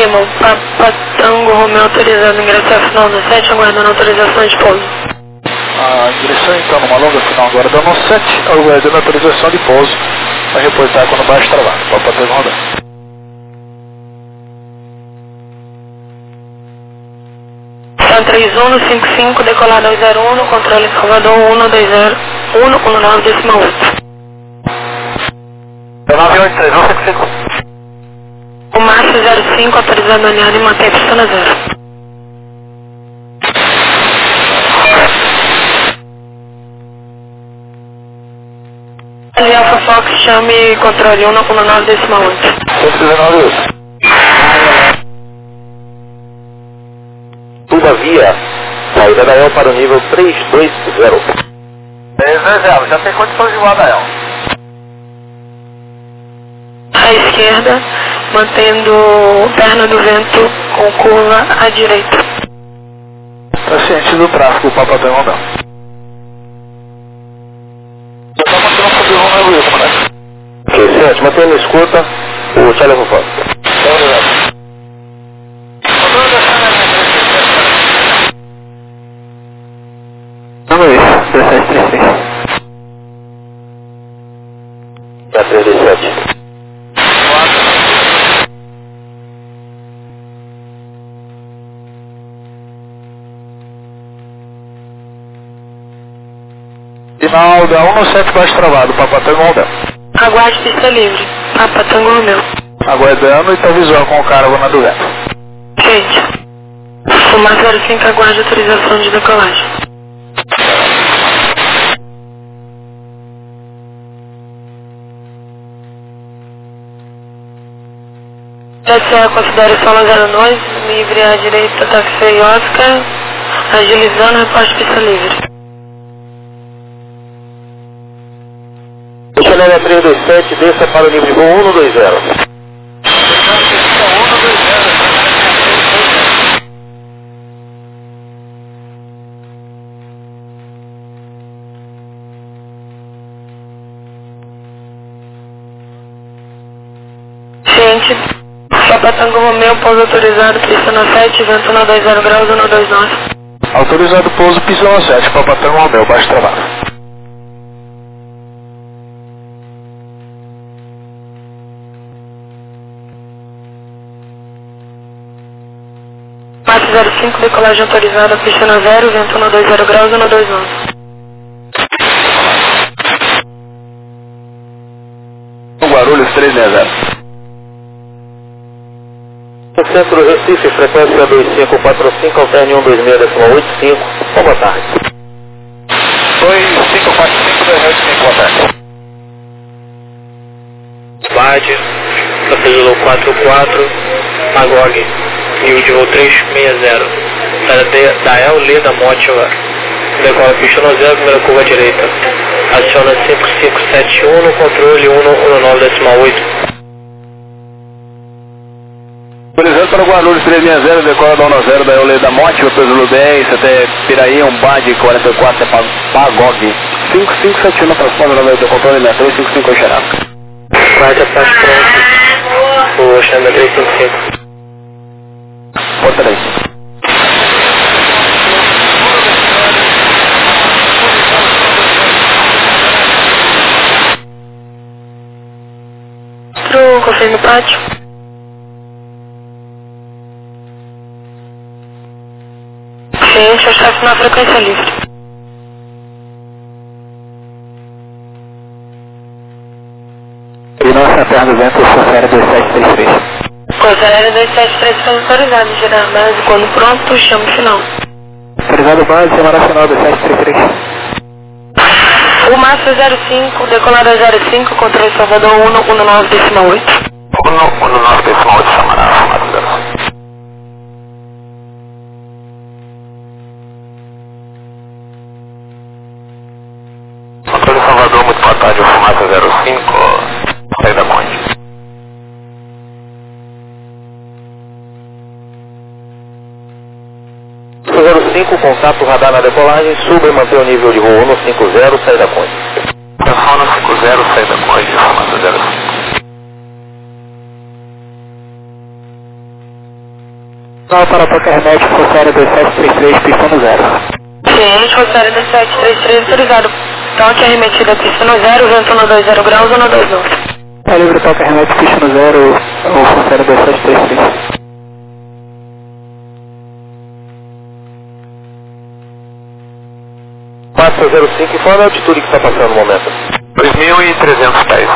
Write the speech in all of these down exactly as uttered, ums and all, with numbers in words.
confirmam. Papa Tango Romeo autorizado, ingressar final no sete, aguardando autorização de pouso. A direção então numa longa final agora da no sete, aguardando autorização de pouso para reportar quando baixo travado. Papa Tango Romeo. São três um no cinco cinco, decolado ao zero um, no controle Salvador um dois zero, um um nove decimal oito. nove oito três um cinco cinco. O Márcio zero cinco, autorizado alinhado e mantém a pista na zero. Ali Alfa Fox, chame controle um um nove decimal oito. cento e dezenove oito. Todavia, saída da El para o nível três dois zero. três dois zero, já tem condições de voar da El. À esquerda, mantendo perna do vento com curva à direita. Está ciente do tráfego, Papa Tango Romeo. Já está mantendo o rumo na Will, comandante. Ok, ciente, mantendo a escuta o Charlie Alfa Fox. Número isso, dezessete trinta e três. É trinta e sete. Final da um no sete baixo travado, Papa Tango Romeo. Aguarde pista livre. Papa Tango Romeo. Aguardando e está visual com o cara na do vento. Gente, Fumar zero cinco, aguarde autorização de decolagem. P C A considere solo zero dois, livre à direita, táxi e Oscar, agilizando, reposte pista livre. O Chanel três dois sete, desça para o nível de voo um dois zero. Ciente, Papa Tango Romeo, pouso autorizado, pista na sete, vento na dois zero graus, um dois nove. Autorizado pouso, pista na sete, Papa Tango Romeo, baixo travado. Márcio zero cinco, decolagem autorizada, pista na zero, vento na dois zero graus, um dois nove. Guarulhos três seis zero. Centro Recife, frequência dois cinco quatro cinco, alterne um dois seis decimal oito cinco. Boa tarde. dois cinco quatro cinco, dois oito cinco, boa tarde. Bade, Capítulo quatro quatro, Magog, nível de voo três seis zero, da El Leda Motiva, decola pista no zero, primeira curva à direita, aciona cinco cinco sete um no controle um um nove decimal oito. Autorizado para Guarulhos três seis zero, decola da um zero da El Leda Motiva, Peso dez, até Piraí, um Bade quarenta e quatro, é Magog. cinco cinco sete um na transforma do controle na três cinco cinco Xará. Bade, atrás pronto, o Xandra três cinco cinco. Porta três. Pro confirme o pátio. Ciente, o chefe na frequência livre. E nossa terra do vento, Soféria dois sete três três. Coisa aérea dois sete três foi autorizado, girar a base, quando pronto, chama o final. Autorizado base, chamada final dois sete três três. O Márcio zero cinco, decolado zero cinco, controle Salvador um um nove decimal oito. um um nove decimal oito, chamada Márcio zero cinco. Controle Salvador, muito boa tarde, Fumaça zero cinco, saída Conde. zero cinco, contato radar na decolagem, suba e manter o nível de voo um cinco zero, saída Conde. Atenção no cinco zero, saída Conde, Fumaça zero cinco. Não, para toque hermético, Força Aérea dois sete três três, pista no zero. Ciente, Força Aérea dois sete três três, autorizado. Toque arremetido, pista no zero, vento no dois zero graus ou no dois nove. Tá livre, toque hermético, pista no zero, ou Força Aérea dois sete três três. Massa zero cinco, qual é a altitude que está passando no momento? dois mil e trezentos pés.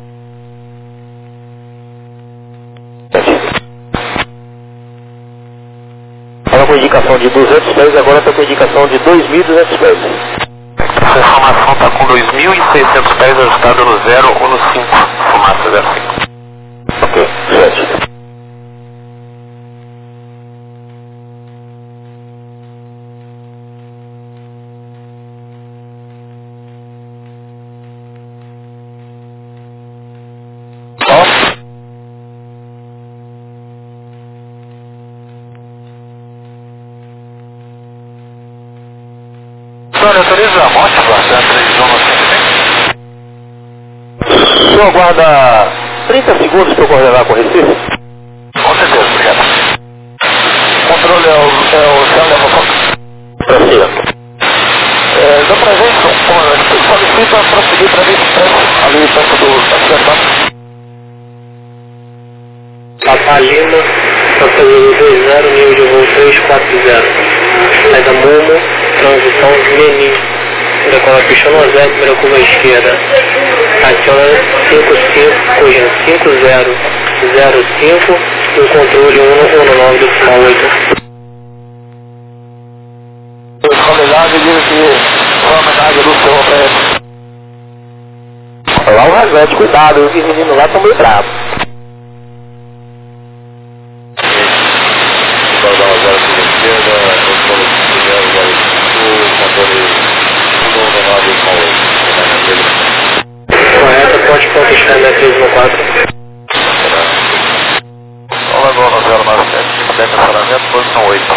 Estava com indicação de duzentos pés, agora está com indicação de dois mil e duzentos pés. Essa informação está com dois mil e seiscentos pés ajustado no zero ou no cinco, fumaça zero cinco. Ok, sete. Senhor, autoriza a morte para a televisão no cento e cem? O senhor aguarda trinta segundos para eu coordenar com o Recife? Com certeza, obrigado. Controle é o, é o céu da fofoca. Para cima. É, dá pra gente, como solicita prosseguir para vinte e sete, ali perto do acidente. Papa Lima, passageiro dois zero, nível de voo três quatro zero. Saída Momo, transição Menin. Decola pista no zero, primeira curva à esquerda. Aciona cinco cinco, correndo cinco zero zero cinco, e o controle um um nove do final oito. Homenagem, diz que foi uma homenagem do senhor para ele. Lá o Rasete, cuidado, os meninos lá estão meio bravos. Correto, pode contestar minha três um quatro. Olá, Lagoa zero nove sete, dez estacionamento, posição oito.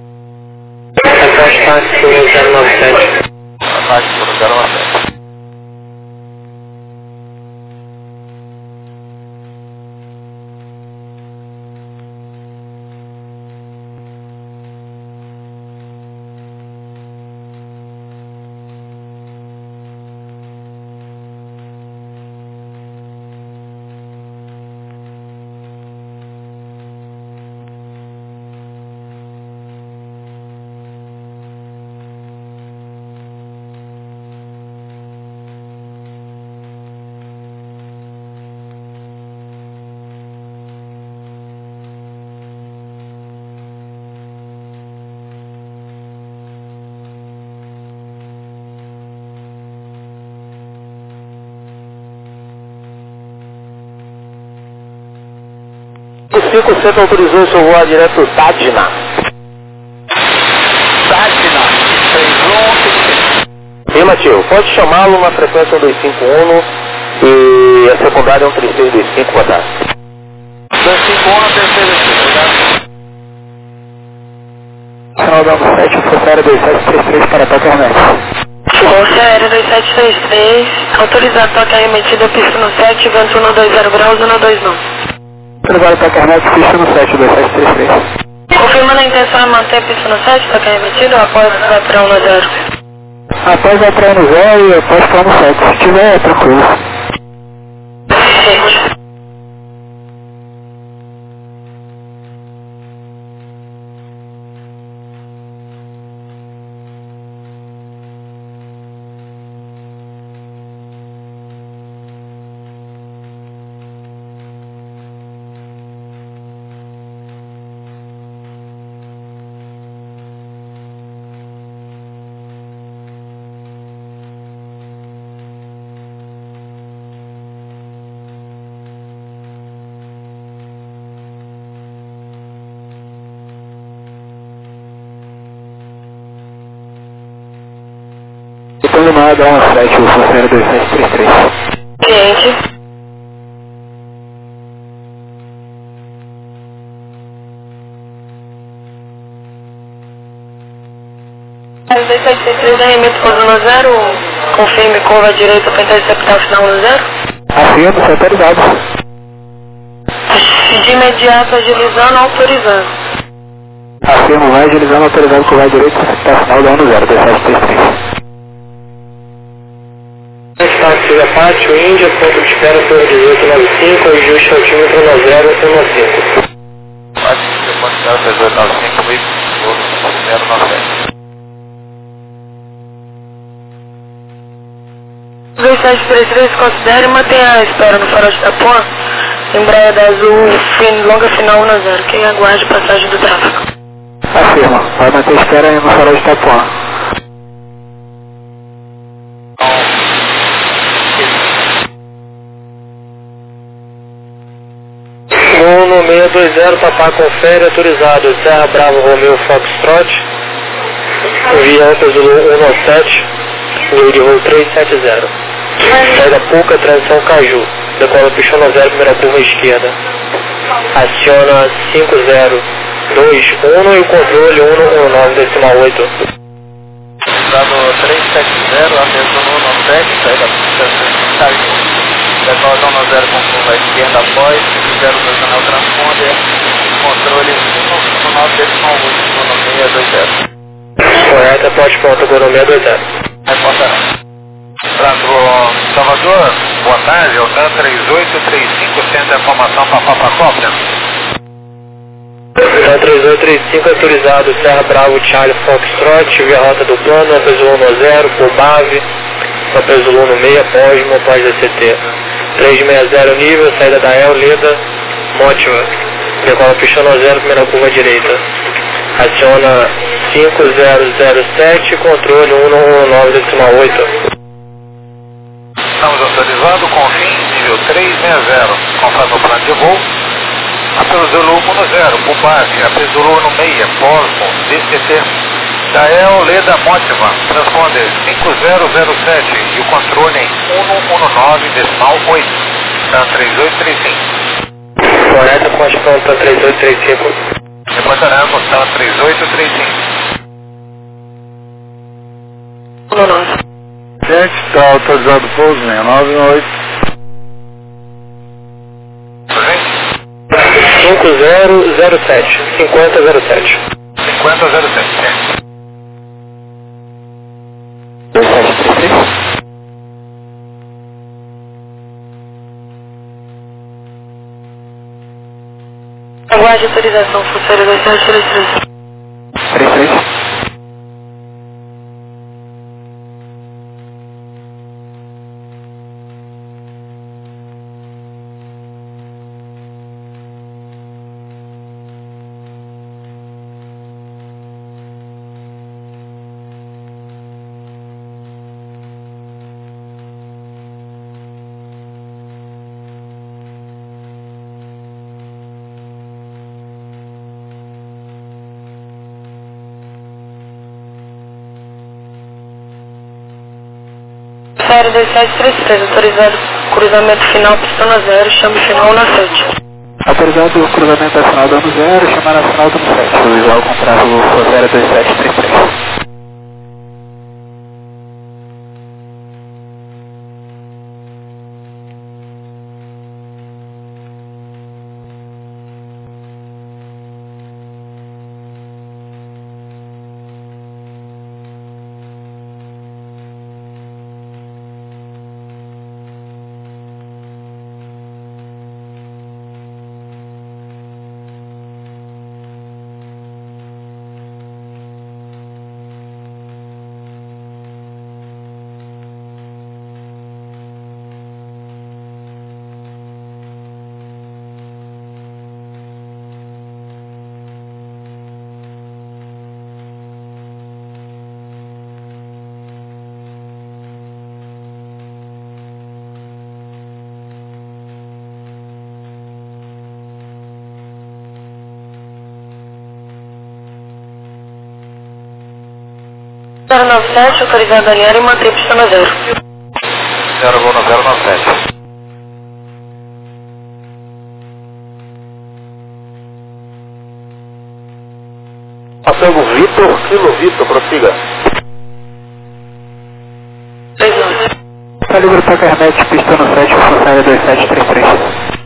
Após táxi no zero nove sete. Ataque no zero nove sete. cinco cento autorizou o seu voo direto Tadina. Tadina, três um. Afirmativo, pode chamá-lo na frequência dois cinco um e a secundária é um três seis dois cinco, boa tarde. dois cinco um, três seis dois cinco, obrigado. Final da sete, Força Aérea dois sete três três para toque hermético. Força Aérea dois sete três três, autorizado toque arremetido, pista no sete, vento no dois zero graus ou no dois nove. Autorizado toque hermético, pista no sete, dois sete três três. Confirmando a intenção de manter a pista no sete, toque arremetido, após vai para um no zero. Após vai para no zero e após para no sete. Se tiver, é tranquilo. Gente. Depois uma dá uma sete, o Força Aérea dois sete três três. Gente. dois sete três três, arremeto pouso no zero, confirme curva direita para interceptar o final no zero. Afirma, você autorizado. De imediato agilizando, autorizando. Afirmo, vai agilizando, autorizado com o vai direito, está final da um zero, dois sete três três. Táxi da Pátio, Índia, ponto de espera, torre dezoito noventa e cinco, ajuste altímetro nove zero um cinco. Pátio, ponto de espera, dezoito noventa e cinco, veículo zero nove sete. dois sete três três, considere e mantenha a espera no farol de Itapuã, Embraer Azul, fim, longa final um zero, quem aguarde passagem do tráfego. Afirma, vai manter a espera aí no farol de Itapuã. Uno seis dois zero, Papá confere, autorizado, Serra Bravo Romeo Foxtrot, via Alfa Zulu um sete, Lady Roll três sete zero. Saída Puca, transição Caju, decola pistão zero, primeira curva esquerda. Aciona cinco zero dois um e o controle um um nove decimal oito. Dado três sete zero, atenção no um sete, saída Puca, Caju, decola um zero com curva esquerda após, zero dois anel transponder, controle um um nove decimal oito, economia dois zero. Correta, pode ponto, economia dois zero. Reporta. Para Salvador, boa tarde, Altan três oito três cinco, centro de informação para Papacópia. Altan três oito três cinco, autorizado, Serra Bravo Charlie Foxtrot, via rota do plano, Apesulu um zero, Pobave, Apesulu no meio, Posmo, pós D C T. três seis zero nível, saída da El, Leda, Motiva, decola pistão zero, primeira curva direita. Aciona cinco zero zero sete, controle um um nove decimal oito. Estamos autorizando com fim nível três seis zero, conforme o plano de voo. Apesulu um zero, Pobave, Apesulu no meio, Posmo, D C T. Dael, Leda, Motiva, transponder cinco zero zero sete e o controle em um um nove decimal oito, Tan três oito três cinco. Correta, pode ponto, três oito três cinco. Reportaremos, Tan três oito três cinco. um nove. Gente, está autorizado o pouso, seis nove oito. cinco zero zero sete, cinquenta zero sete. cinquenta zero sete. dois sete três três. Aguarde autorização, funcionário dois sete três três. três três. Série dois sete três três, autorizado cruzamento final, pistão zero, chama final na sete. Autorizado o cruzamento nacional dano zero, chamar nacional dano sete. O igual contrato do zero dois sete três três. zero nove sete, autorizado alinhar e manter pistão zero. zero nove sete. Passando Vitor, Kilo Vitor, prossiga. três nove. Calibre para Carnet, pistão sete, funcionário dois sete três três.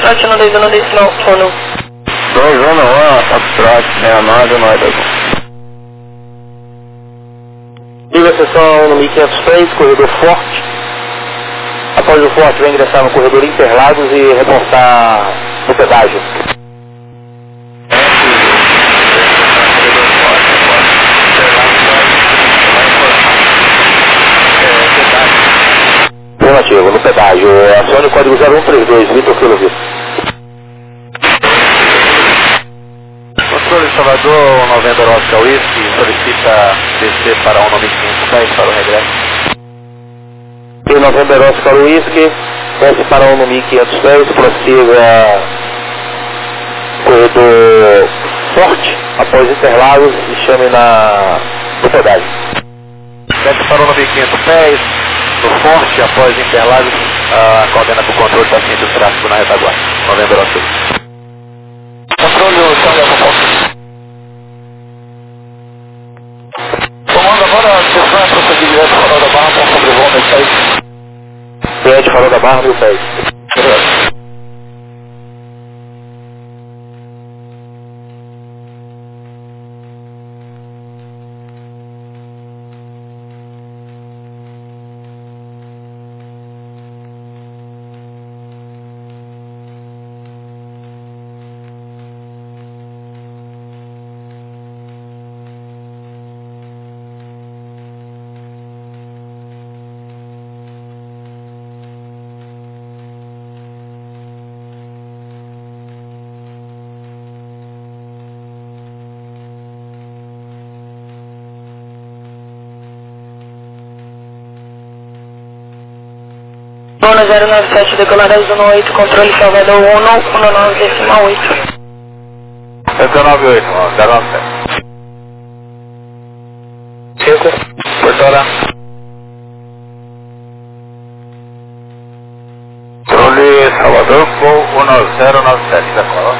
Foxtrot um dois um decimal um. dois um um, Foxtrot, seis nove um dois um. Liga a seção no mil quinhentos e três, corredor Forte. Após o Forte, vem ingressar no corredor Interlagos e reportar no pedágio. Afirmativo, no pedágio. Acione o código zero um três dois, Vitor Kilo Vitor. Controle Salvador, noventa Oscar Whisky, solicita descer para um nove cinco dez para o regresso. E noventa Oscar Whisky, desce para um mil quinhentos e dez, prossiga corredor Forte, após Interlagos e chame na, no pedágio. Desce para o nove quinhentos e dez, no Forte, após Interlagos, a coordena para o controle da ciência do tráfego na retaguarda. noventa Oscar. Controle o Salvador. Comando agora, atenção, prosseguir direto Farol da Barra, com sobrevoo mil pés. Direto Farol da Barra, mil pés. Luna zero nove sete, decolar dez um oito, controle Salvador um um nove decimal oito. zero nove oito, zero nove sete. cinco. Portora. Controle Salvador, voo um zero nove sete, decola.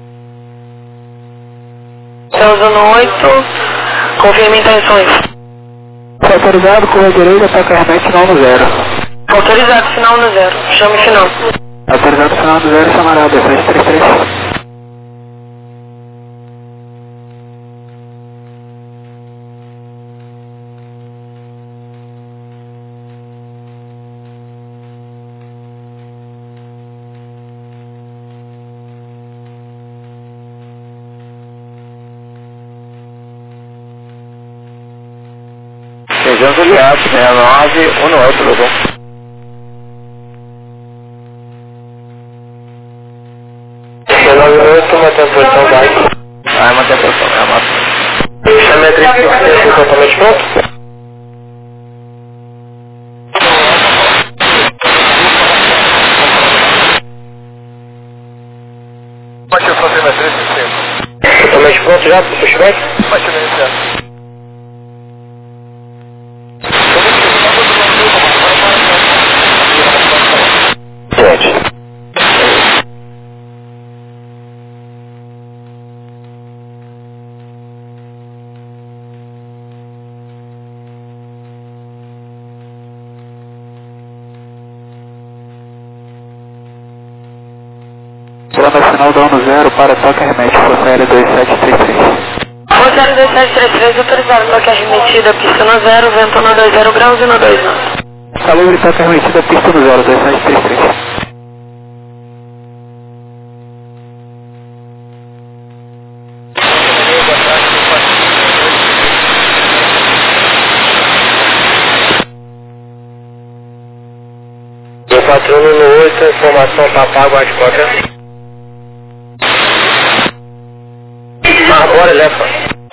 Céus um oito, confirma intenções. Autorizado, curva direita, toca Hermet final no zero. Autorizado, final no zero. Chame final. Autorizado, final no zero, chamará dois sete três três. Sejamos aliados, seis nove um oito, Lodum. nove oito, mantém a posição baixa. Vai manter a posição, é a máxima. Chame a triplo totalmente pronto. Bate a sua telemetria, sim. Totalmente pronto já para o pushback? Bate a telemetria. sete. Plano final do ano zero para toque remete, Força Aérea dois sete três três. Força Aérea dois sete três três, autorizado, toque arremetida, pista no zero, vento no dois zero graus e no dois nove. Salve, toque arremetida, pista no zero, dois sete três três. quatro um no oito, informação para pago, Atcoca. Ah, bora, leva.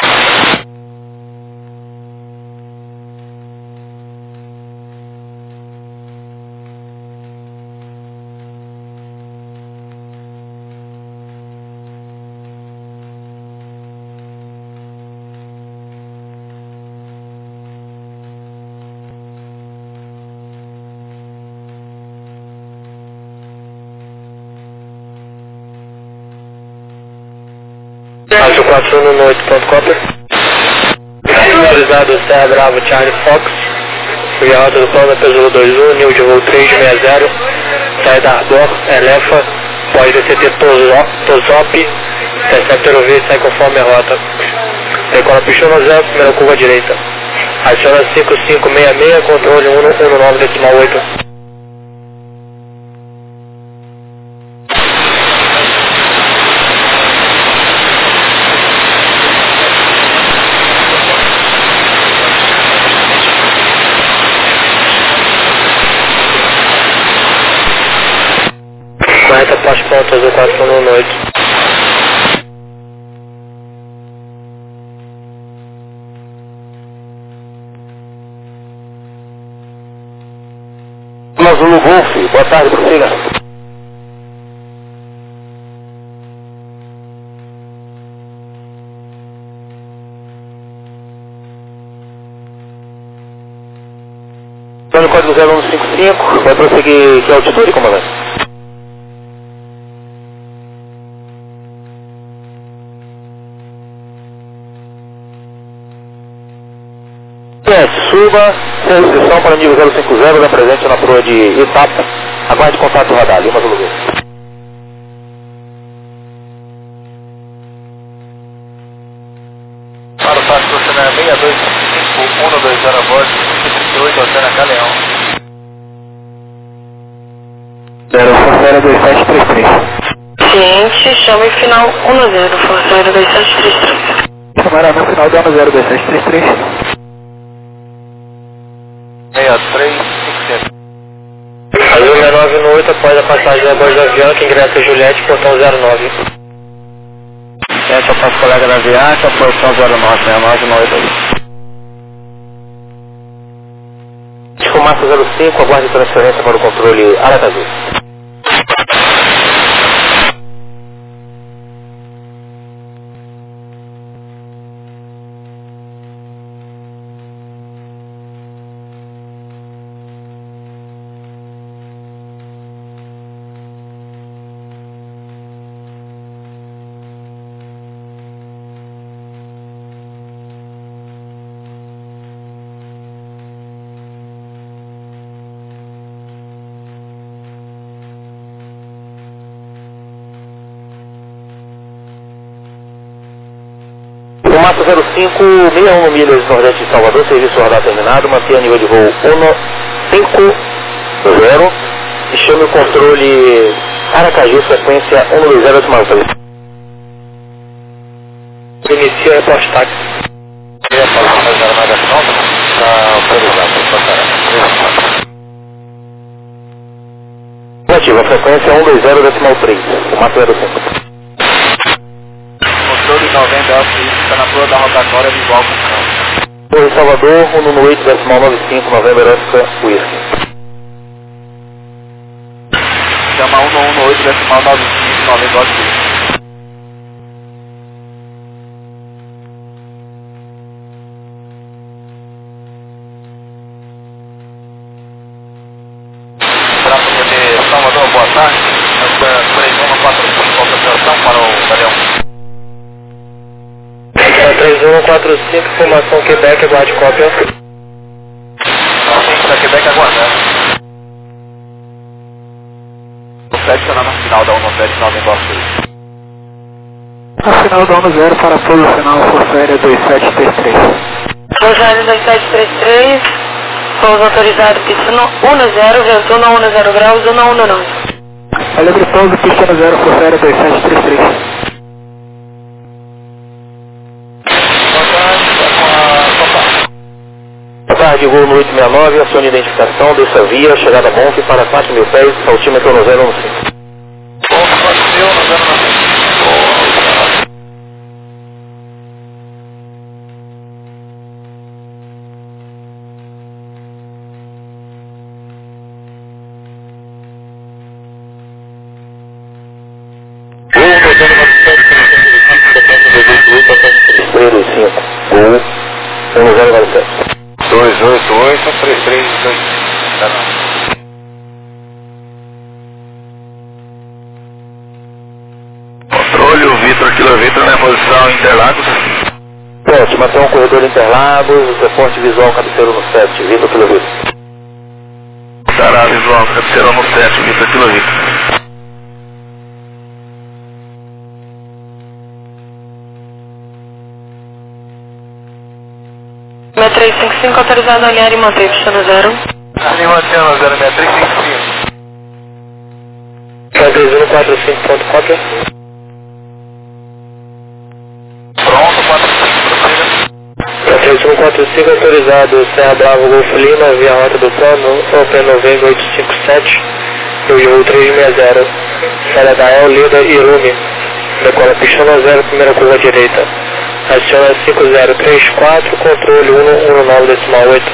Rádio quatro um oito ponto copper. Autorizado Serra Bravo Charlie Fox. Via rota do plano Peso dois um, nível de voo três seis zero. Saída Ardor, Elefa, Pode D C T Tosop, interceptor V, sai conforme a rota. Decola Pichona zero, primeira curva à direita. Adiciona cinco cinco seis seis, controle um um nove decimal oito. quarenta Poste Ponto Azul quatro um oito. Zulu Golf, boa tarde, prossiga. Plano código zero um cinco cinco, vai prosseguir que altitude, comandante? Suba, sem restrição para nível zero cinco zero, da presente na proa de Itapa. Aguarde contato radar, Lima Zulu Golf. Para o táxi, Oceana seis dois cinco um dois zero a bordo, trinta e oito, Oceana Galeão. zero Força Aérea dois sete três três. Ciente, chame final um zero, Força Aérea dois sete três três. Chamará no final do ano zero dois sete três três. seis três cinco sete. Azul seis nove um oito, após a passagem a bordo do avião, que ingressa Juliette, portão zero nove. Essa para os colegas da aviação, posição zero nove, seis nove um oito. Fumaça zero cinco, aguarde transferência para o controle Aracaju. Fumaça zero cinco, sessenta e um milhas nordeste de Salvador, serviço radar terminado, mantenha nível de voo um cinco zero e chame o controle Aracaju, frequência um dois zero decimal três. Inicia reporte táxi. Eu ia falar mais da navegação, está autorizado, está parado. Negativa, frequência um dois zero decimal três, Fumaça zero cinco. Controle noventa, está na proa da rotatória visual com o campo. Torre Salvador, um nove oito decimal nove cinco, November Oscar, Whisky. Chama um um oito decimal nove cinco, November Oscar, Whisky. Para poder Salvador, boa tarde. três um quatro cinco, autorização para o Galeão. três um quatro cinco, formação Quebec, aguarde cópia. Nossa, da Quebec aguardando. O sete está no final da um sete nove negócio. No final do ano zero, para pouso final, Força Aérea dois sete três três. Força Aérea dois sete três três, pouso autorizado, pista um zero, vento um zero graus, um um nove. Alegre pouso, pista zero, Força Aérea dois sete três três. Boa tarde, voo no oito seis nove, acione de identificação, desça via, chegada Monte para quatro mil pés, altímetro no zero um cinco. dois oito oito, três três dois. Controle, o Vitor, quilômetro na posição Interlagos. Pronto, manter um corredor Interlagos, reporte visual cabeceiro no sete, Vitor quilômetro. Estará visual cabeceiro no sete, Vitor quilômetro. seis três cinco cinco, autorizado a alinhar e manter pista no zero. Ali mantendo zero seis três cinco cinco. três um quatro cinco ponto quatro. Pronto, quatro cinco, prossiga. três um quatro cinco, autorizado Serra Bravo Golf Lima, via rota do plano, Open November oito cinco sete, eu voo três seis zero, saída da El, Lida e Lume, decola pista no zero, primeira curva direita, aciona cinco zero três quatro, controle um um nove decimal oito.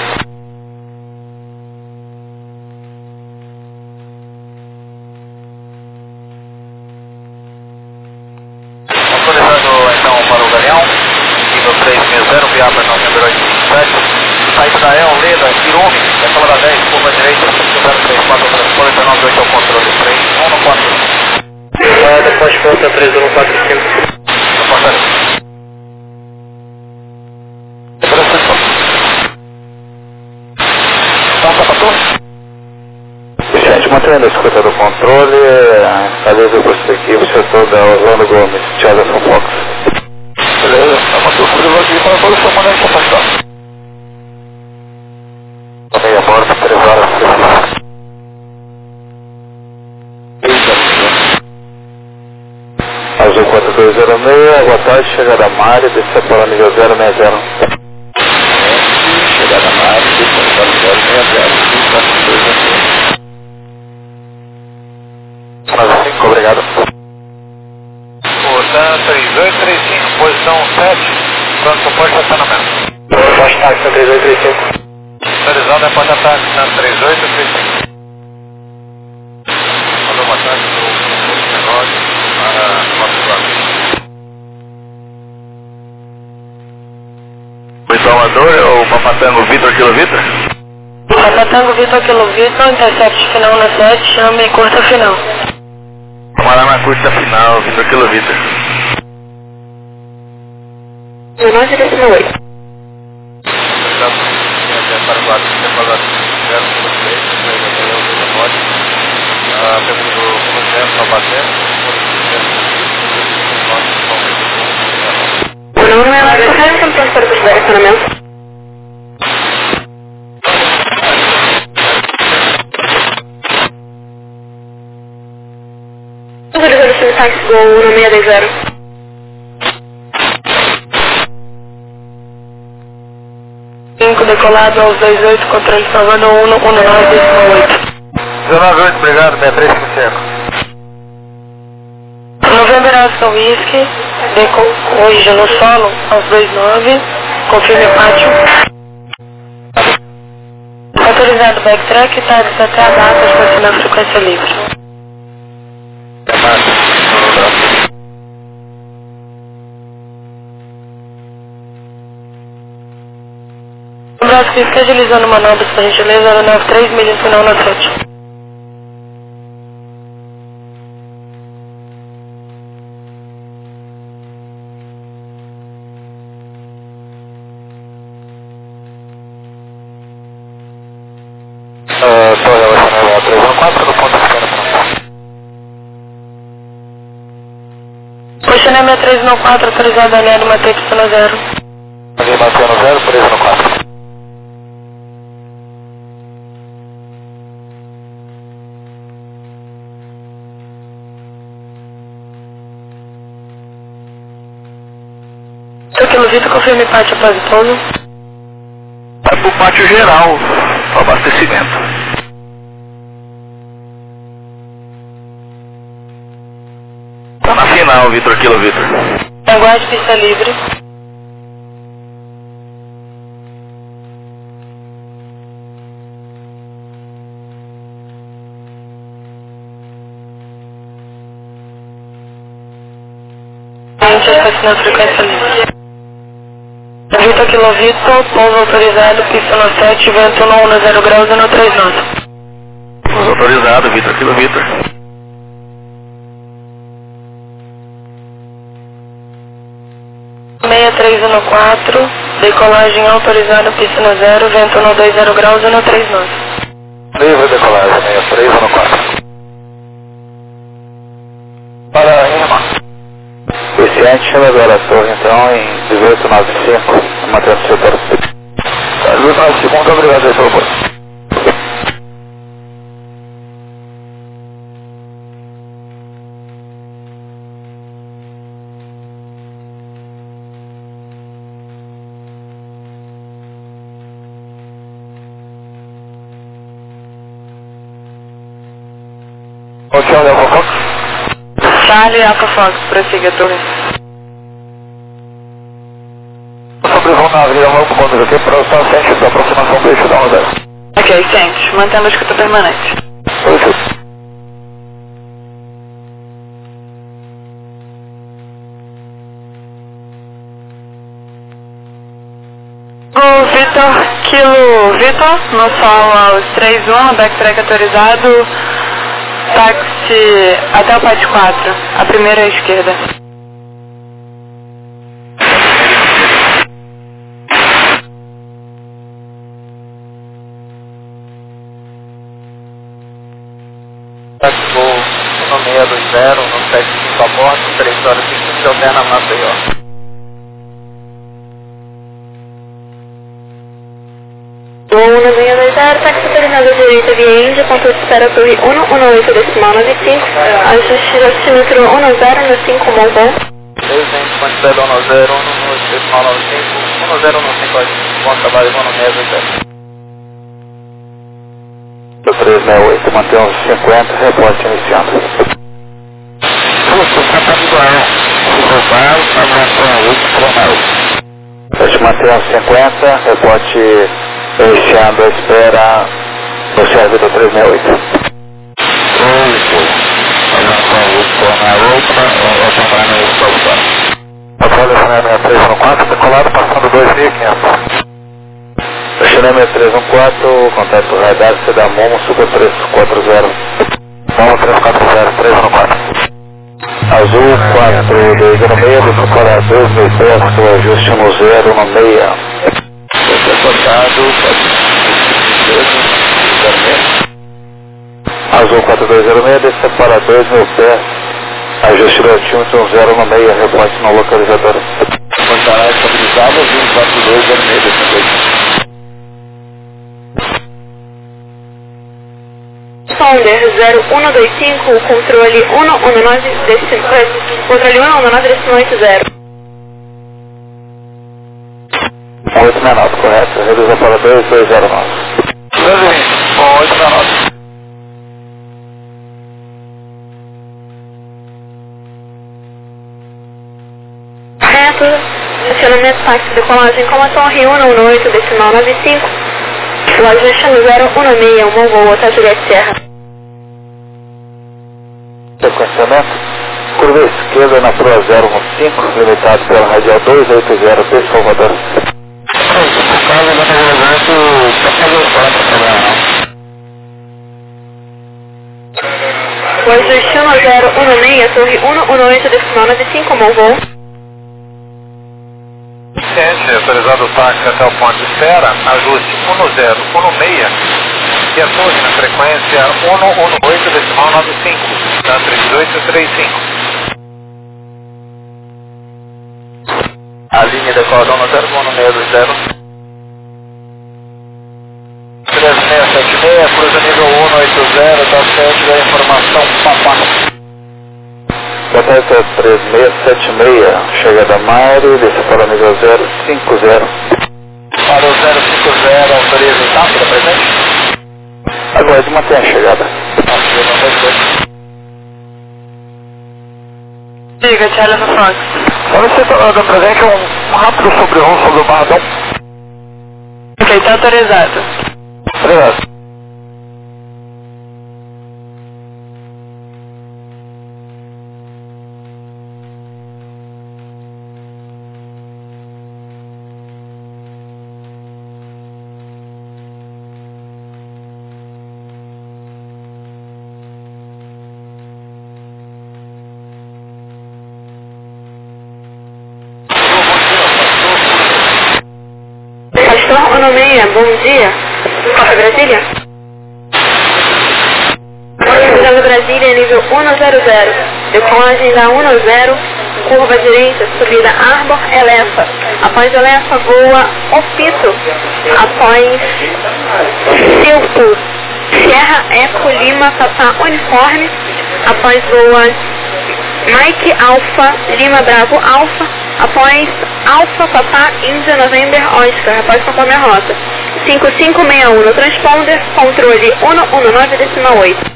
Autorizado então para o Galeão, nível três seis zero, via para November oito cinco sete, saída da El, Leda, Irume, decola da dez, curva direita, cinco zero três quatro, transporte nove oito ao controle, três um no quatro. Saída pós-ponta três um quatro cinco. Gente, mantendo a escuta do controle, aviso prospectivo, setor da Orlando Gomes, Jefferson Fox. Beleza, tá mandando o frio aqui para toda semana aí, capacitão. Meia borda, três horas, Azul quatro dois zero seis, água tarde, chegada Mário, descer para nível zero seis zero. Chegada Mário, descer para nível zero seis zero, quatro dois zero seis. cinco, obrigado. Portanto, três oito três cinco, posição sete, pronto, suporte estacionamento. Poste táxi três oito três cinco. Autorizado é pode estar assinando três oito três cinco. Mandou uma taxa do negócio para nosso plano. O Salvador é o Papatango Vitor Kilo Vitor? Papatango Vitor Kilo Vitor, intercept final na sete, chame curta final. Vamos lá na curta final, Vitor Kilo Vitor. Menor decimal oito. Para o quatro, zero, três, temos o Rogério Papatango. O número é lá, você não tem pronto para o estacionamento? Autorizado o táxi Gol um seis dois zero. cinco decolado aos dois oito, controle salvando um um nove decimal oito. dezenove oito, obrigado, seis três cinco cinco. November Aston Whisky, deco hoje no solo, aos dois nove, confirme pátio. Autorizado backtrack, tardes até a data, estacionar frequência livre. O braço fica agilizando manobras, por gentileza, zero nove três, milhas final na sete. Estou relacionado a três um quatro no ponto de espera. Coxinha seis três um quatro, autorizado a alinhar e manter pista no zero. Ali mantendo zero, três um quatro. Tranquilo, Vitor, confirme pátio após o pouso. Vai pro pátio geral, para abastecimento. Tá na final, Vitor Kilo Vitor. Aguarde pista livre. Gente, estacionar frequência livre. Vitor Kilo Vitor, pouso autorizado, pista no sete, vento no um no zero graus e no três nove. Pouso autorizado, Vitor Kilo Vitor. seis três um quatro, decolagem autorizada, pista no zero, vento no dois zero graus e no três nove. Livre decolagem, seis três um quatro. Para Rema. Iniciante, chama agora a torre então em dezoito noventa e cinco, mantendo o setor. final de segunda, obrigado aí pelo apoio. Hotel Alpha Fox. Charlie Alpha Fox, prossiga, torre. Sobre voo na Avenida Ramon Gomes aqui para o São Centro da aproximação do eixo da rodada. Ok, sente, mantendo a escuta permanente. Oi, O Vitor, Kilo Vitor, no solo aos três um, backtrack autorizado, táxi até o P A T quatro, a primeira à esquerda. Táxi voo um seis dois zero, no sete cinco a bordo, três horas e quinze, alterna Maceió. Voo um seis dois zero, táxi autorizado à direita via Índia, ponto de espera torre um um oito decimal nove cinco, ajuste altímetro um zero no cinco, bom voo. três vinte, ponto zero um zero, um oito decimal nove cinco, um zero um cinco, bom trabalho, bom no seis dois zero. três seis oito, mantenha os cinquenta, reporte iniciando. Pode manter os cinquenta, reporte iniciando a espera no servidor três seis oito. Hotel Lecionário três um quatro, decolado passando dois mil e quinhentos. Lecionário três um quatro, contato radar, C da Momo, Super três quatro zero. Momo três quatro zero, três um quatro. Azul quatro dois zero seis, decolado dois mil e dez, ajuste no zero no meia. Azul quatro dois zero seis, desce para dois mil pés, ajuste do altímetro zero no meia, reporte no localizador. Montará estabilizado, Azul quatro dois zero seis, desce. Sonder zero um dois cinco, controle um um nove, controle um um nove, destino oito zero. oito seis nove, correto, reduza para dois dois zero nove. Bom, oito seis nove. Correto, estacionamento táxi decolagem com a torre um um oito, decimal nove cinco, o ajuste no zero um seis, um bom voo, Hotel Juliette Serra. Sequenciamento, curva esquerda na Pro zero um cinco, limitado pela radial dois oito zero, de Salvador. O ajuste no zero um seis, torre um um oito, decimal nove cinco, bom voo. Ciente, autorizado o táxi até o ponto de espera, ajuste um zero um seis e a torre na frequência um um oito, decimal nove cinco, na três oito três cinco. A linha decoradão no zero um seis dois zero. três seis sete seis, cruza nível um oito zero, da sete da informação papá. Hotel três seis sete seis, chegada Mário, desce para o nível zero cinco zero. Para o zero cinco zero, autoriza o táxi da presente? Aguarde, mantenha a chegada. Diga, Charlie Alpha Fox. Olha, você está dando presente um, um rápido sobrevoo sobre o Barradão. Ok, está autorizado. Obrigado. Pastor Onomeia, bom dia. Corre Brasília? Organizando Brasília, nível um zero zero. Decolagem da um zero, curva direita, subida Arbor, Elefa. Após Elefa, voa Opito. Após Silto, Sierra Eco Lima, Papá Uniforme. Após voa Mike Alpha, Lima Bravo Alpha. Após Alpha, Papá Índia, November, Oscar. Após conforme a rota. cinco cinco seis um no transponder, controle um um nove decimal oito.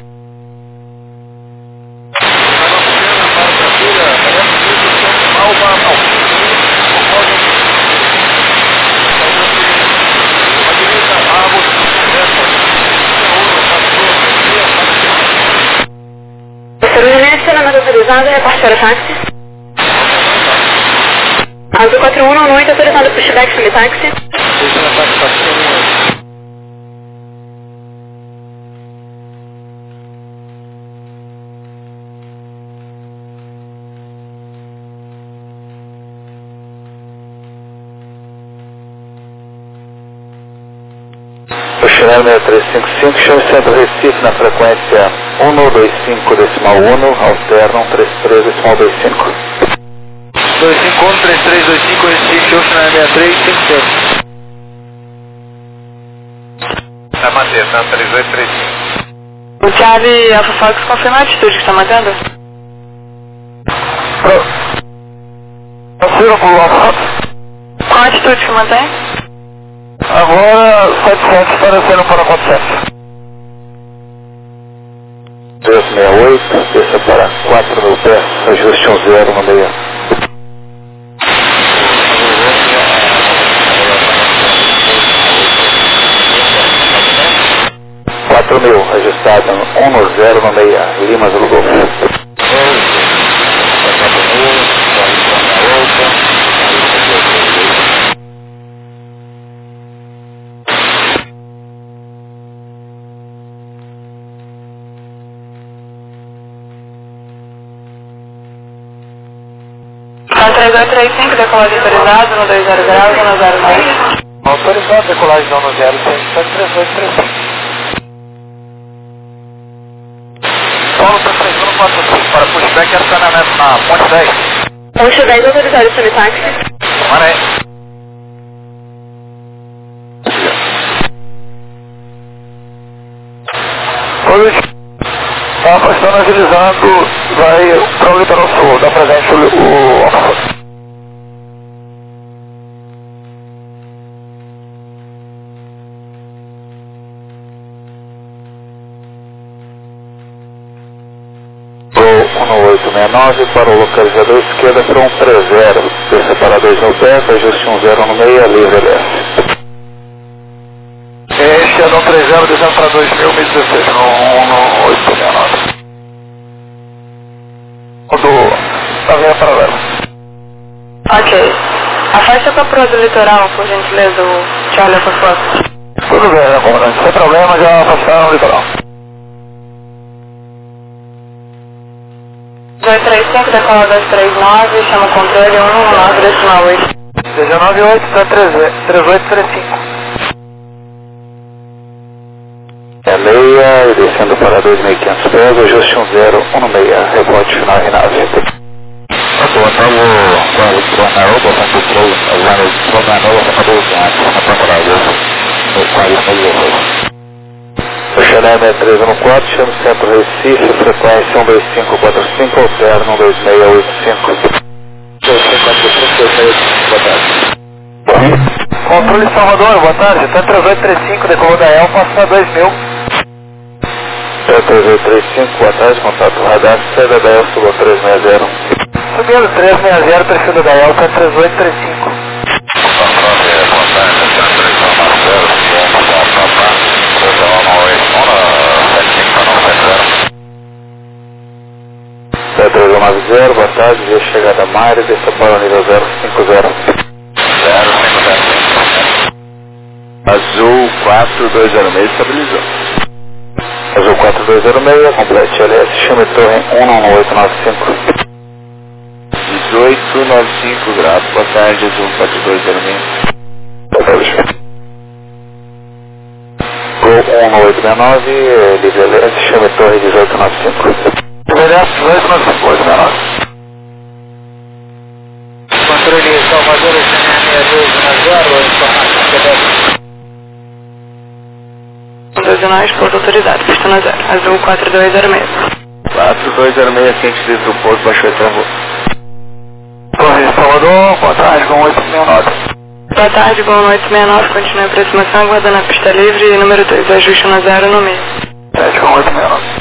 Autorizado, reparte para o táxi. Azul quatro um um oito, autorizado pushback, chame táxi. Puxando seis três cinco cinco, chame Centro Recife na frequência um dois cinco decimal um, alternam três três decimal dois cinco. dois cinco um, três três dois cinco, Recife, Ocean seis três cinco zero. Tá mantendo, tá três oito três cinco. O Charlie Alpha Fox confirma a atitude que está mantendo? Confirma pro Alpha Fox. Qual a atitude que mantém? Agora setecentos aparecendo para quatrocentos. três seis oito, desça para quatro mil pés, ajuste um zero no meio. quatro mil, ajustado um no zero no meia, Lima Zulu Golfo. três dois três cinco, decolagem autorizado no dois zero graus e no zero seis. Autorizado, decolagem não no zero seis, três dois três cinco. Paulo, para três um quatro cinco, para pushback, acionamento na ponte dez. Ponte dez, autorizado, chame táxi. Maré. Oi, está afastando, agilizando, vai para o litoral sul, dá presente o, o Alfa. um oito seis nove para o localizador esquerda para um três zero, desça para dois mil pés, ajuste um zero no meio, livre leste. Este é um três zero, descendo para dois mil, mil e dezesseis, no um oito seis nove. Do, da linha paralela. Ok. Afaste a proa do litoral, por gentileza, o Charlie Alpha Fox. Tudo bem, né, comandante? Sem problema, já afastaram no litoral. dois três cinco, decola dois três nove, chama o controle um um nove decimal oito. dezenove oito para três oito três cinco. É meia e descendo para dois mil e quinhentos pés, ajuste um zero, um no meia, rebote final em nave. Estou andando para o Tronarol, botando o flow, usando o Tronarol, botando o Tronarol, na temporada, no quarenta e um. Ocean seis três um quatro, chama o Centro Recife, frequência um dois cinco quatro cinco, alterno um dois seis oito cinco. dois cinco quatro cinco, dois seis oito cinco, boa tarde. Controle Salvador, boa tarde, está três oito três cinco, decolou da El, passa dois mil. três oito três cinco, boa tarde, contato radar, saída da El, suba três seis zero. Subindo três seis zero, perfil da El, está três oito três cinco. três um nove zero, boa tarde, via chegada Mário, desça para o nível zero cinco zero. zero cinco zero. Azul quatro dois zero seis, estabilizou. Azul quatro dois zero seis, complete L S, chame torre um um oito nove cinco. dezoito nove cinco graus, boa tarde, Azul quatro dois zero seis. Boa tarde. Gol um oito seis nove, livre L S, chame torre dezoito nove cinco. Livre L S, dezoito nove cinco, oito seis nove. controle Salvador, seis dois um zero, informação chegando. Dois ponto autorizado, pista na zero, azul quatro dois zero seis. quatro dois zero seis, quente dentro do porto, baixou e travou. Correio Salvador, boa tarde, com oito seis nove. Boa tarde, Gol oito seis nove, continue a aproximação, aguardando a pista livre, número dois, ajuste na zero no meio. sete com oito seis nove.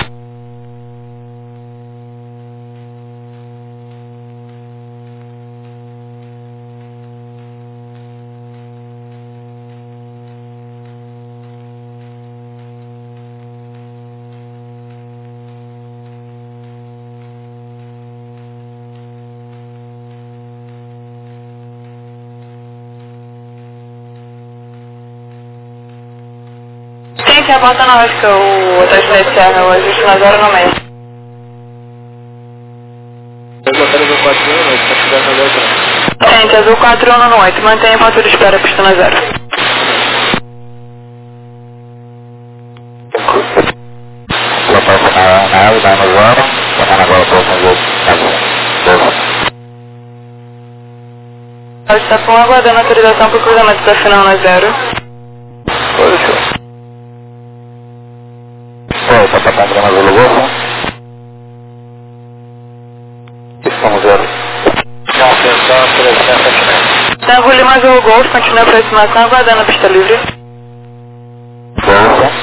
Gente, a porta náutica, o hotel de Serra, o ajuste na zero no meio. Gente, azul quatro um no oito, mantenha ponto de espera, pista na zero. Está com aguardando autorização para o cruzamento da final na zero. Oi, tá passando grama do Golfo. Estamos zero. Não, atenção, trezentos. Tango Lima Azul Golf, continua a aproximação, aguardando a pista livre. Golfo.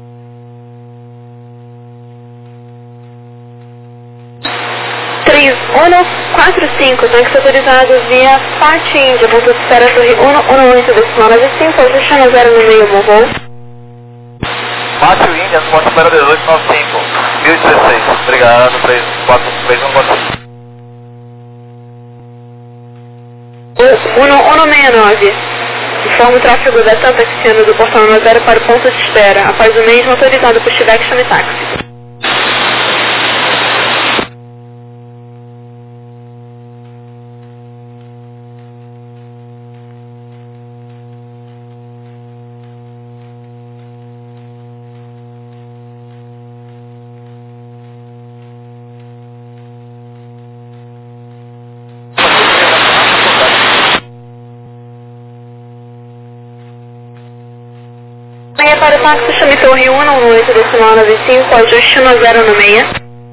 três um quatro cinco, tanques autorizados via Fat Índia, ponto de espera Torre um um oito, decimal nove cinco, ajuste na zero no meio, bom voo. Márcio Índia, ponto de espera dezoito nove cinco, mil e dezesseis. Obrigado, três quatro três um quatro. um um seis nove. Informa o tráfego da Santa Cristina do portão número zero para o ponto de espera. Após o mesmo, autorizado por Chivex chame táxi. Para o táxi, chame Torre um um oito, decimal nove cinco, ajuste no zero no meia.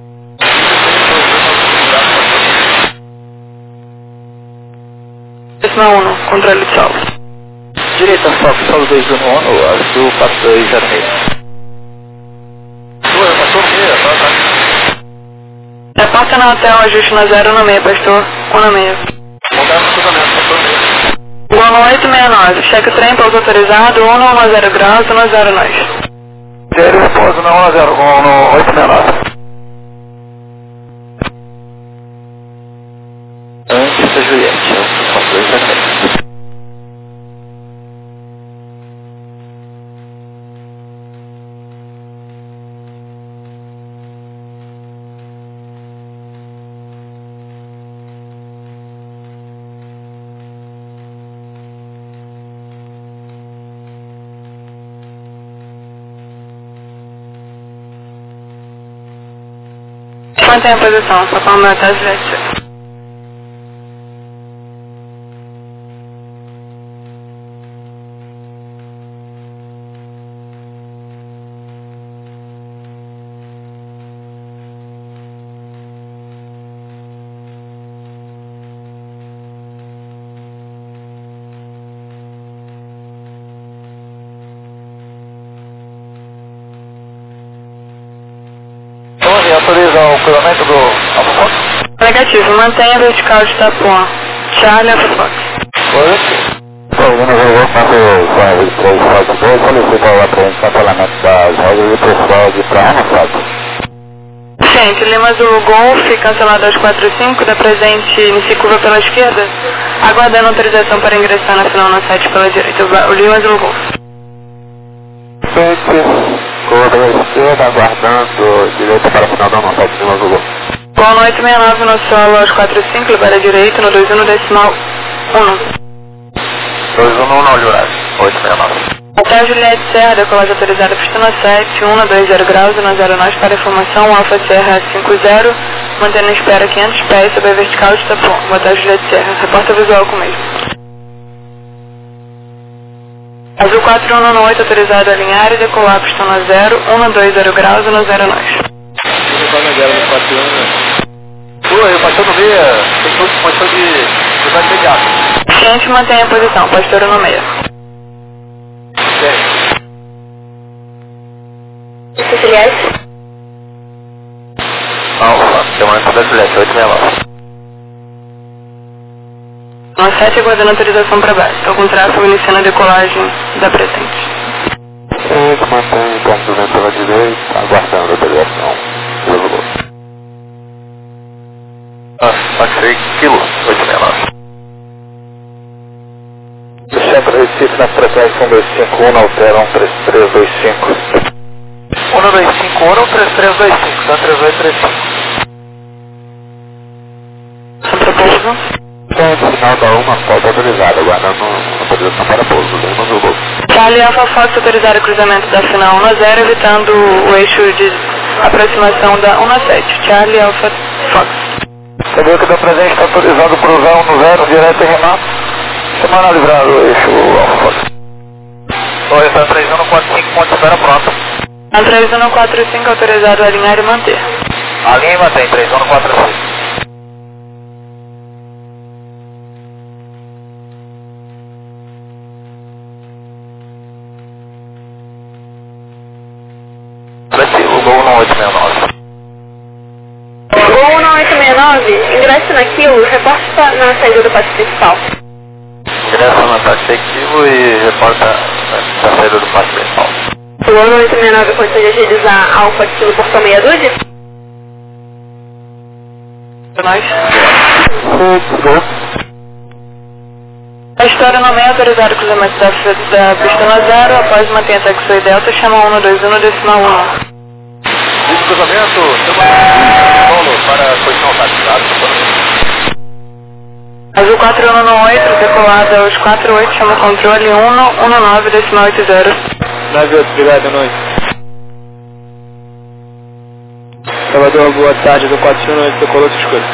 Decimal um, controle de solo. Direita, Fox, solo dois um um, azul quatro dois zero seis. Reporta no hotel, ajuste na zero no meio, pastor, um no meio. Gol oito seis nove, cheque o trem, pouso autorizado, um um zero graus, um zero nós. Sério, pouso na um zero um no oito seis nove. Antes da Juliette, quatro dois zero seis. Mantenha a posição, só para o meu hotel de Juliette. Autoriza o cruzamento do Alfa Fox? Negativo, mantenha a vertical de Itapuã. Charlie Alfa Fox. Oi? Programa jogou quatro três quatro dois, solicita o apreensão cancelamento das regras e pessoal de Praia Fox. Gente, Lima Azul Golf, cancelado às quatro cinco, da presente, inicie curva pela esquerda, aguardando autorização para ingressar na final na sete pela direita, o Lima Azul Golf. Frente, curva pela esquerda, aguardando direita para a final da nossa Lima Azul Golf. Bom, no oito seis nove no solo aos quatro cinco, libera a direita, no dois um no decimal um. dois um no olho horário, oito seis nove. Hotel Juliette Serra, decolagem autorizada pista sete, um dois zero graus, um zero nós para informação, Alfa Serra cinco zero, mantendo em espera quinhentos pés sobre a vertical de Tapão, Hotel Juliette Serra, repórter visual com mesmo. Azul quatro um nove oito, autorizado a alinhar e decolar pista zero, um dois zero graus, um zero nós. Oi, passou no meia, tem todos que passou de velocidade imediata. Ciente mantém a posição, pastor no meio. Juliette. Alfa, demanda da Juliette, oito seis nove. sete aguardando autorização para baixo. Estou com tráfego iniciando a decolagem da presente. Ciente mantém ponto duzentos pela direita, aguardando a autorização. Resolveu. Ah, passei quilo, oito seis nove. Centro Recife na frequência um dois cinco um, altera um três três dois cinco. um dois cinco um, três três dois cinco, tá três dois três cinco. Para pouso. Tem sinal da uma foto autorizada, aguardando autorização para pouso, Lima Zulu. Charlie Alfa Fox autorizado o cruzamento da final um zero, evitando o eixo de aproximação da um sete. Charlie Alfa Fox. Você viu que o presente está autorizado para usar um zero direto em Renato? Semana livrado o eixo Alfa Fox. Oi, está três um quatro cinco, ponto espera pronto. A três um quatro cinco autorizado a alinhar e manter. Alinha e mantém, três um quatro cinco. O Gol um oito seis nove. Gol um oito seis nove, ingresse na quilo, reporte na saída do pátio principal. Ingressa no ataque ativo e reporta a saída do pátio principal. O Gol um oito seis nove condição de agilizar Alfa Quilo por sua meia dúzia? Nós. Gol. A história no meio autorizado o cruzamento da, da pista zero, após manter a taxa e delta, chama um dois um decimal um. Esse cruzamento, solo para a posição tática. Azul quatro um nove oito, decolada aos quatro oito, chama controle um um nove decimal oito zero. nove oito, obrigado, noite. Salvador, boa tarde, Azul quatro um oito, decolou sua escolha.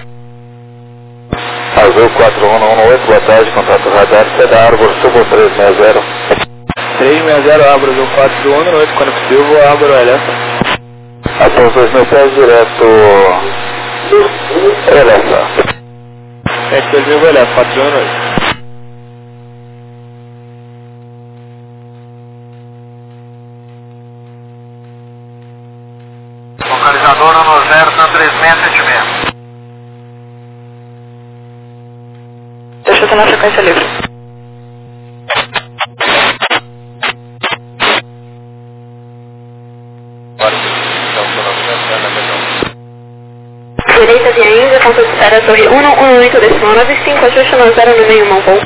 Azul quatro um um oito, boa tarde, contato radar, C da Arbor, subo três seis zero. três seis zero, Arbor, Azul quatro um oito, quando possível, vou Arbor, olha. Até os dois mil pés direto. Elessa. É que dois mil, vou olhar, quatro um oito. Localizador um zero, tá três seis sete seis. Deixa eu na frequência livre. Direita via Índia, ponto de espera, torre um um oito, decimal nove cinco, ajuste no zero no meio, mão voo.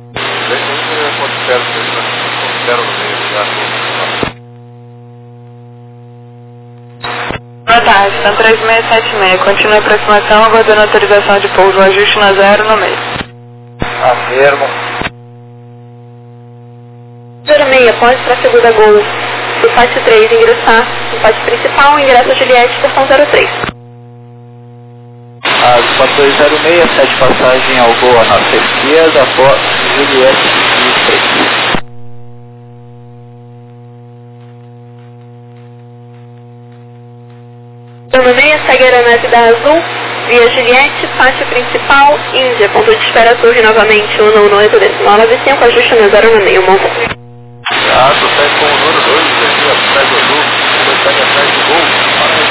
Boa tarde, estão três seis sete seis, continua a aproximação, aguardando autorização de pouso, ajuste no zero no meio. Afirmo. zero seis, pode para a segunda Gol. Do pátio três, ingressar no pátio principal, ingresso Juliette, portão zero três. A quatro zero seis, sete passagem ao Gol à nossa esquerda, após Juliette e três. zero seis, segue a aeronave da Azul, via Juliette, pátio principal, Índia, ponto de espera, torre novamente, um um oito, decimal nove cinco, ajuste no zero no meio, mão voo. Ah, tu sai com o número dois, aqui atrás do Azul, você sai atrás do Gol, para aí,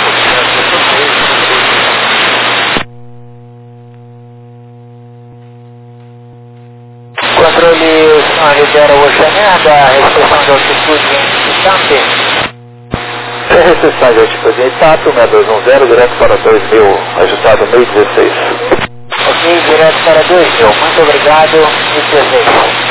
controle a Ribeira Oceaner da restrição de altitude em Itapê. Sem restrição de altitude em Itapê, seis dois um zero, direto para dois mil, ajustado meio dezesseis. Ok, direto para dois mil, muito obrigado e desejo.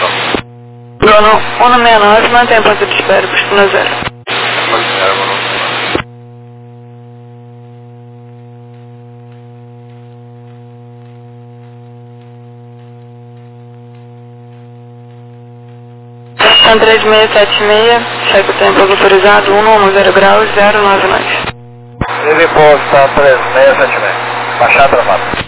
Bruno, um seis nove, mantém a ponta de espera, pista zero. três seis sete seis, cheque o tempo autorizado, um um zero graus, zero nove nove. Ele posta três seis sete seis, baixar travado.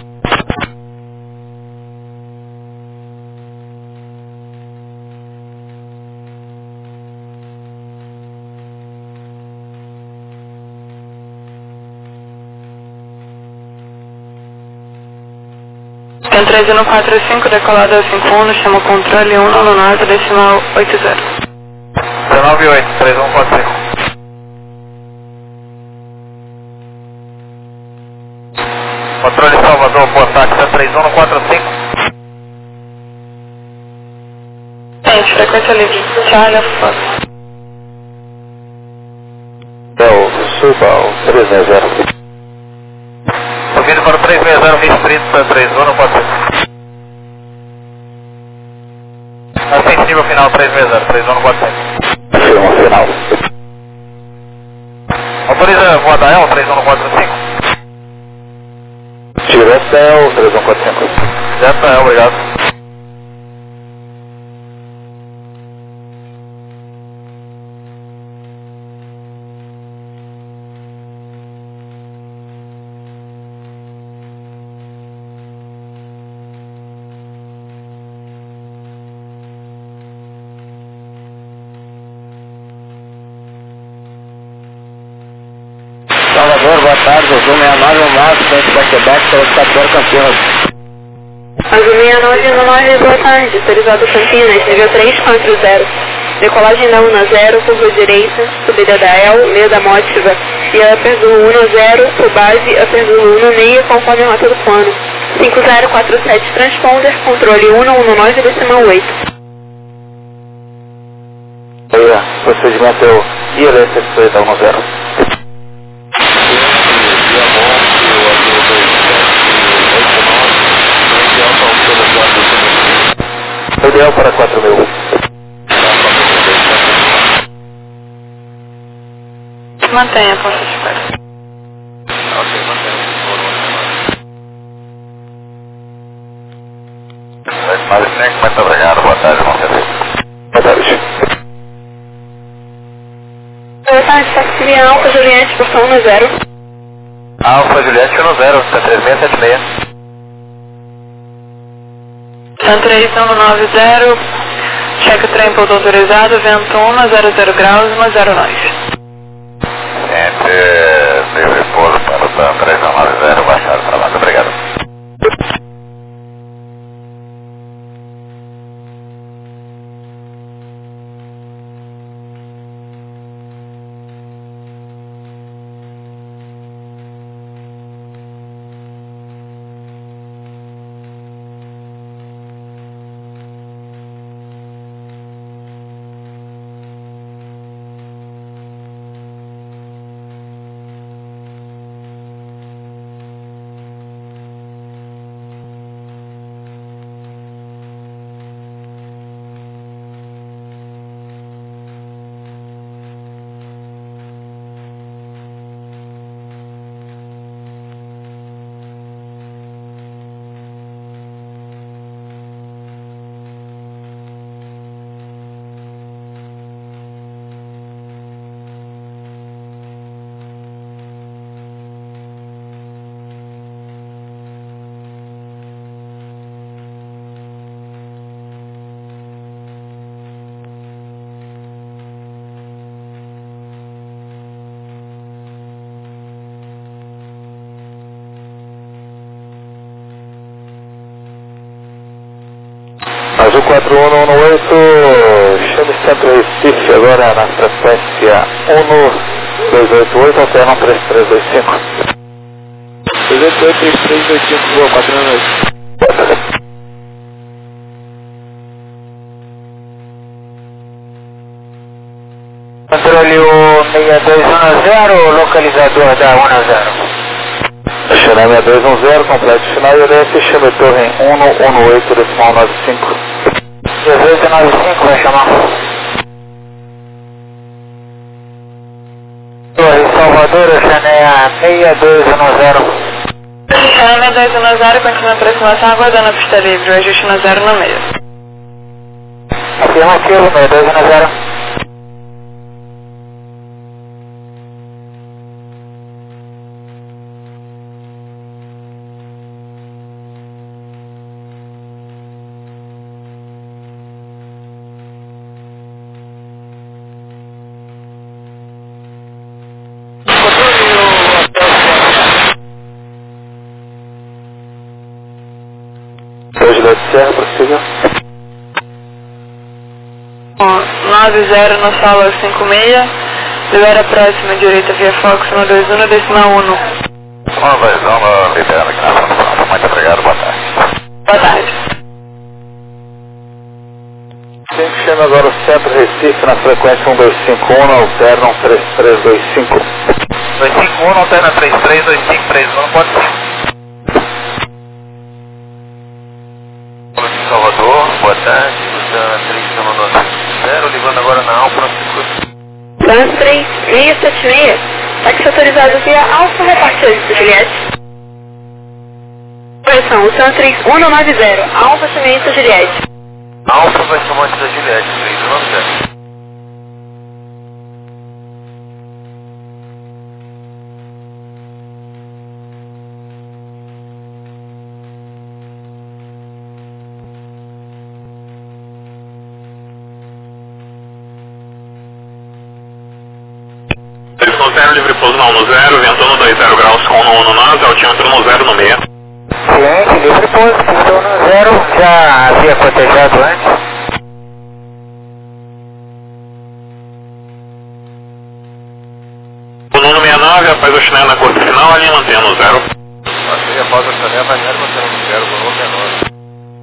Tem três um quatro cinco, decolado ao cinco um, chama o controle um nove nove, decimal oito zero. dezenove oito, três um quatro cinco. Controle Salvador, boa táxi, três um quatro cinco. Gente, frequência livre. Charlie, Fox. É o Suba, três seis zero. Subindo para o três seis zero, restrito, três um quatro cinco. Sensível final, três seis zero, três um quatro cinco. Firma final. Autoriza voar da El, três um quatro cinco. Direto da El, três um quatro cinco. Direto da El, obrigado. Salvador, boa tarde, Azul sessenta e nove, um máximo, frente da Quebec, solicitação Campinas. Azul sessenta e nove, um nove, boa tarde, autorizado Campinas, nível três quatro zero. Decolagem da um zero, curva direita, subida da El, meia da Mótiva, e a Azul um zero, por base, a Azul um seis, conforme a rota do plano. cinco zero quatro sete, transponder, controle um um nove, decimal oito. Aí, procedimento é o I L S S da um zero. Ideal para quatro mil. Mantenha a posta de espera. Ok, mantenha. Mas muito obrigado, boa tarde, Monteiro. Boa tarde. Boa tarde, taxi Alfa Juliette, portão um zero. Alfa Juliette um zero, três seis sete seis. São três um nove zero, cheque o trem pouso autorizado, vento um, zero zero graus, um zero nove. Sempre livre pouso para o TAM três um nove zero, baixado para lá, obrigado. Azul quatro um um oito, chame Centro Recife, agora na frequência um dois oito oito, alternam três três dois cinco. três oito oito, três três dois cinco, boa, quatro um oito. Controle o seis dois um zero, localizador da um zero. Chame seis dois um zero, completo final, I L S, chame torre um um oito, decimal nove cinco. dezoito nove cinco, vai chamar. Torre Salvador, Xaneia seis dois um zero. Xaneia seis dois um zero, continua a aproximação, aguardando a pista livre, o ajuste no zero no meio. Afirmativo, seis dois um zero. Juliette Serra, prossiga. nove zero na sala cinco seis, libera próxima direita via Fox um dois um, decimal um. um dois um, liberando aqui na frente. Muito obrigado, boa tarde. Boa tarde. Sempre chama agora o Centro Recife na frequência um dois cinco um, alterna um três três dois cinco. dois cinco um, alterna três três dois cinco três um, pode ser. Salvador, boa tarde, três zero, ligando agora na Alfa, Trans três seis sete seis, táxi autorizado via Alfa, reparte oito, Juliette. Correção, o Trans três um nove zero, Alfa, chamamento Juliette. Alfa vai chamar antes da Juliette, três um nove zero. zero, livre pouso na um zero, ventando dois zero graus com um no nós, altímetro no zero no meio. Cliente, livre pouso, estou no zero, já havia cotejado antes. O Nuno sessenta e nove, após o chinelo na curta final, a linha mantendo o zero. Passei após o chinelo, a linha mantendo o zero, o Nuno sessenta e nove.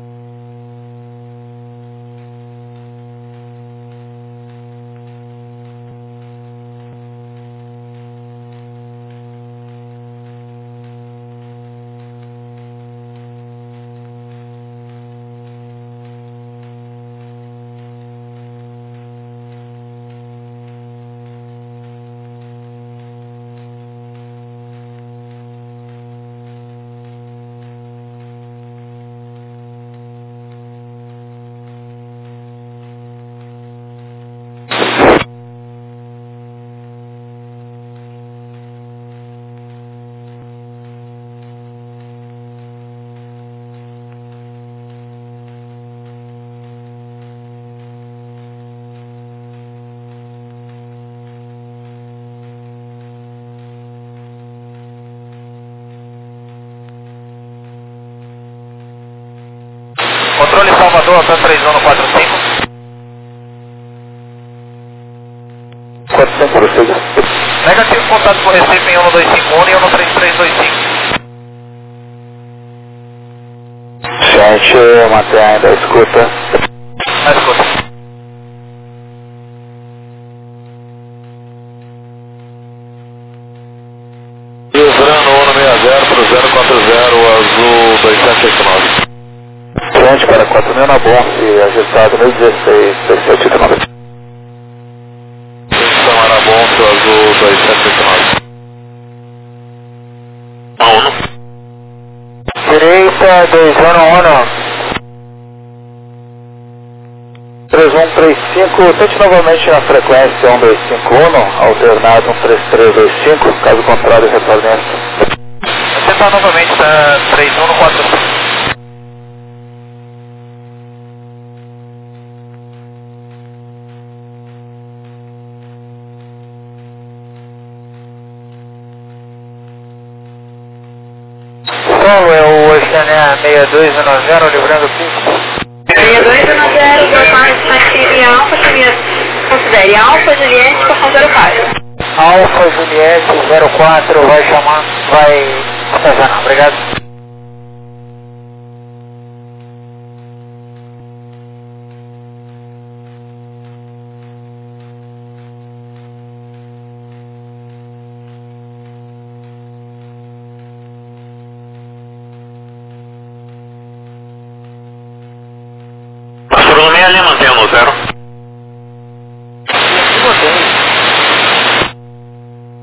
Controle Salvador, Alta três um quatro cinco. quatro cinco, prossiga. Negativo, contato com o Recife em um dois cinco um e um três três dois cinco. Gente, mantém ainda a escuta. Na escuta. Livrando um seis zero para o zero quatro zero, azul dois sete oito nove. Gente, para quatro mil na Bonfe, agitado mil dezesseis, dois sete oito nove. Samara Bonfe, azul dois sete oito nove. Uno. Direita dois um um. três um três cinco, tente novamente na frequência um dois cinco um, alternado um três três dois cinco, caso contrário retornemos. Vou tentar novamente da três um quatro cinco. Como é o Oceania seis dois um zero, livrando Pinto? seis dois um zero, boa tarde, taxi Alfa, chamamento, considere Alfa, Juliette, portão zero quatro. Alfa Juliette zero quatro, vai chamar, vai estacionar, obrigado.